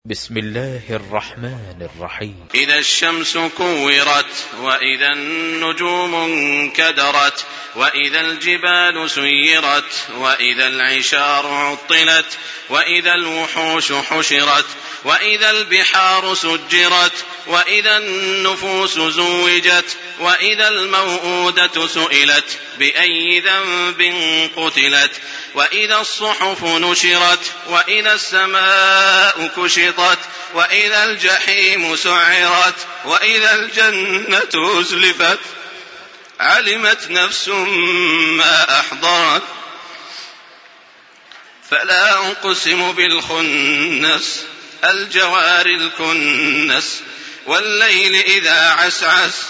بسم الله الرحمن الرحيم. إذا الشمس كورت وإذا النجوم انكدرت وإذا الجبال سيرت وإذا العشار عطلت وإذا الوحوش حشرت وإذا البحار سجرت وإذا النفوس زوجت وإذا الموءودة سئلت بأي ذنب قتلت وإذا الصحف نشرت وإذا السماء كشطت وإذا الجحيم سعرت وإذا الجنة أزلفت علمت نفس ما أحضرت فلا أقسم بالخنس الجوار الكنس والليل إذا عسعس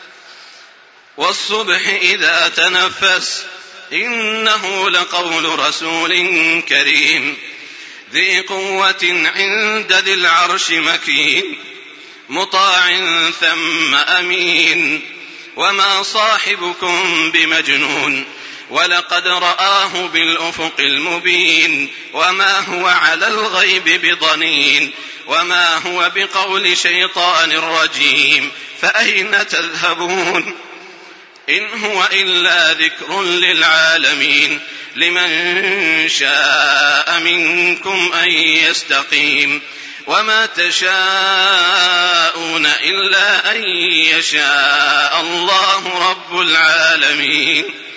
والصبح إذا تنفس إنه لقول رسول كريم ذي قوة عند ذي العرش مكين مطاع ثم أمين وما صاحبكم بمجنون ولقد رآه بالأفق المبين وما هو على الغيب بضنين وما هو بقول شيطان رجيم فأين تذهبون إن هو إلا ذكر للعالمين لمن شاء منكم أن يستقيم وما تشاءون إلا أن يشاء الله رب العالمين.